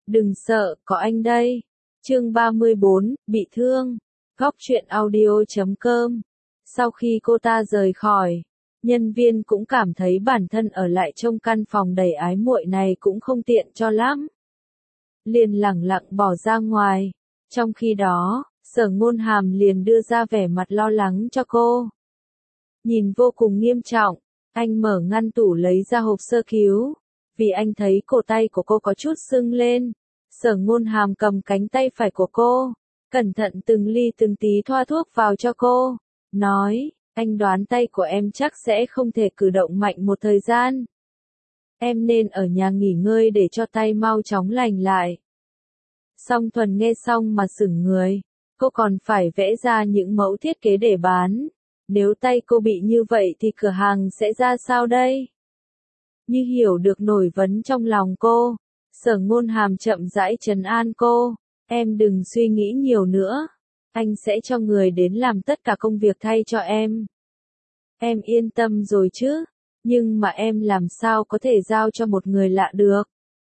Đừng sợ, có anh đây. Chương 34, bị thương. Góc truyện audio.com. Sau khi cô ta rời khỏi, nhân viên cũng cảm thấy bản thân ở lại trong căn phòng đầy ái muội này cũng không tiện cho lắm. Liền lẳng lặng bỏ ra ngoài. Trong khi đó, Sở Ngôn Hàm liền đưa ra vẻ mặt lo lắng cho cô. Nhìn vô cùng nghiêm trọng, anh mở ngăn tủ lấy ra hộp sơ cứu. Vì anh thấy cổ tay của cô có chút sưng lên. Sở Ngôn Hàm cầm cánh tay phải của cô, cẩn thận từng ly từng tí thoa thuốc vào cho cô. Nói, anh đoán tay của em chắc sẽ không thể cử động mạnh một thời gian. Em nên ở nhà nghỉ ngơi để cho tay mau chóng lành lại. Song Thuần nghe xong mà sửng người. Cô còn phải vẽ ra những mẫu thiết kế để bán. Nếu tay cô bị như vậy thì cửa hàng sẽ ra sao đây? Như hiểu được nổi vấn trong lòng cô, Sở Ngôn Hàm chậm rãi trấn an cô. Em đừng suy nghĩ nhiều nữa. Anh sẽ cho người đến làm tất cả công việc thay cho em. Em yên tâm rồi chứ? Nhưng mà em làm sao có thể giao cho một người lạ được?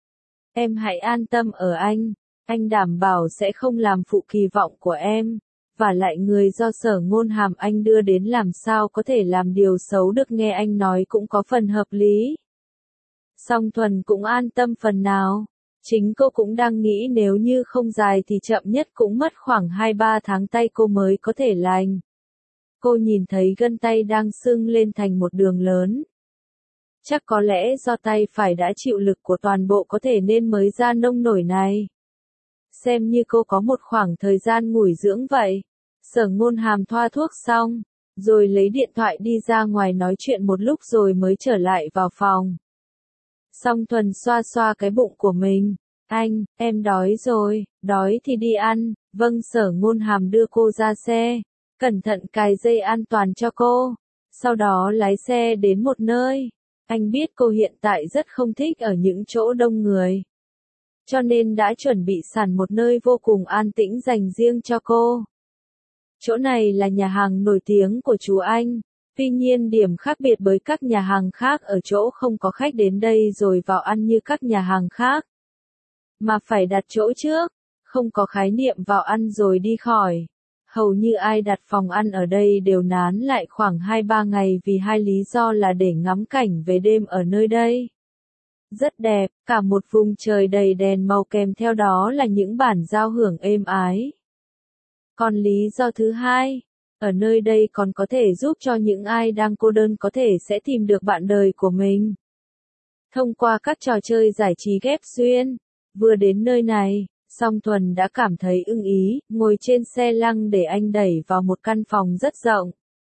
Em hãy an tâm ở anh đảm bảo sẽ không làm phụ kỳ vọng của em. Và lại người do Sở Ngôn Hàm anh đưa đến làm sao có thể làm điều xấu được, nghe anh nói cũng có phần hợp lý. Song Thuần cũng an tâm phần nào. Chính cô cũng đang nghĩ nếu như không dài thì chậm nhất cũng mất khoảng 2-3 tháng tay cô mới có thể lành. Cô nhìn thấy gân tay đang sưng lên thành một đường lớn. Chắc có lẽ do tay phải đã chịu lực của toàn bộ có thể nên mới ra nông nổi này. Xem như cô có một khoảng thời gian nghỉ dưỡng vậy. Sở Ngôn Hàm thoa thuốc xong, rồi lấy điện thoại đi ra ngoài nói chuyện một lúc rồi mới trở lại vào phòng. Song Thuần xoa xoa cái bụng của mình. Anh, em đói rồi, đói thì đi ăn. Vâng. Sở Ngôn Hàm đưa cô ra xe, cẩn thận cài dây an toàn cho cô. Sau đó lái xe đến một nơi. Anh biết cô hiện tại rất không thích ở những chỗ đông người. Cho nên đã chuẩn bị sẵn một nơi vô cùng an tĩnh dành riêng cho cô. Chỗ này là nhà hàng nổi tiếng của chú anh. Tuy nhiên điểm khác biệt với các nhà hàng khác ở chỗ không có khách đến đây rồi vào ăn như các nhà hàng khác. Mà phải đặt chỗ trước, không có khái niệm vào ăn rồi đi khỏi. Hầu như ai đặt phòng ăn ở đây đều nán lại khoảng 2-3 ngày vì hai lý do là để ngắm cảnh về đêm ở nơi đây. Rất đẹp, cả một vùng trời đầy đèn màu kèm theo đó là những bản giao hưởng êm ái. Còn lý do thứ hai, ở nơi đây còn có thể giúp cho những ai đang cô đơn có thể sẽ tìm được bạn đời của mình. Thông qua các trò chơi giải trí ghép duyên, vừa đến nơi này, Song Thuần đã cảm thấy ưng ý, ngồi trên xe lăng để anh đẩy vào một căn phòng rất rộng.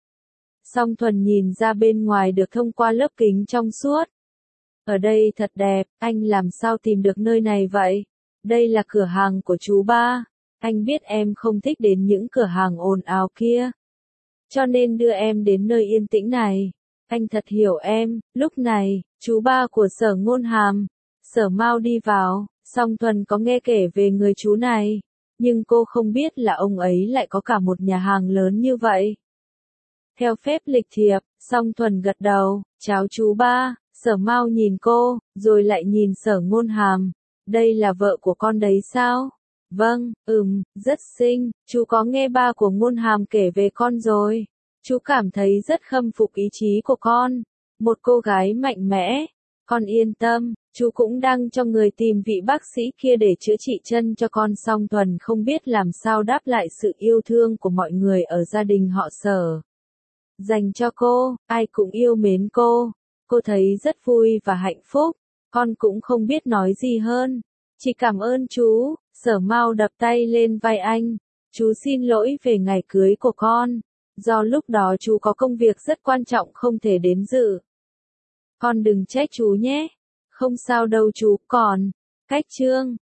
Song Thuần nhìn ra bên ngoài được thông qua lớp kính trong suốt. Ở đây thật đẹp, anh làm sao tìm được nơi này vậy? Đây là cửa hàng của chú ba. Anh biết em không thích đến những cửa hàng ồn ào kia. Cho nên đưa em đến nơi yên tĩnh này. Anh thật hiểu em. Lúc này, chú ba của Sở Ngôn Hàm, Sở Mao đi vào. Song Thuần có nghe kể về người chú này. Nhưng cô không biết là ông ấy lại có cả một nhà hàng lớn như vậy. Theo phép lịch thiệp, Song Thuần gật đầu. Chào chú ba. Sở Mao nhìn cô, rồi lại nhìn Sở Ngôn Hàm. Đây là vợ của con đấy sao? Vâng, rất xinh. Chú có nghe ba của Ngôn Hàm kể về con rồi. Chú cảm thấy rất khâm phục ý chí của con. Một cô gái mạnh mẽ. Con yên tâm, chú cũng đang cho người tìm vị bác sĩ kia để chữa trị chân cho con. Song Thuần không biết làm sao đáp lại sự yêu thương của mọi người ở gia đình họ Sở. Dành cho cô, ai cũng yêu mến cô. Cô thấy rất vui và hạnh phúc. Con cũng không biết nói gì hơn. Chỉ cảm ơn chú. Sở Mao đập tay lên vai anh. Chú xin lỗi về ngày cưới của con. Do lúc đó chú có công việc rất quan trọng không thể đến dự. Con đừng trách chú nhé. Không sao đâu chú. Còn, cách chương.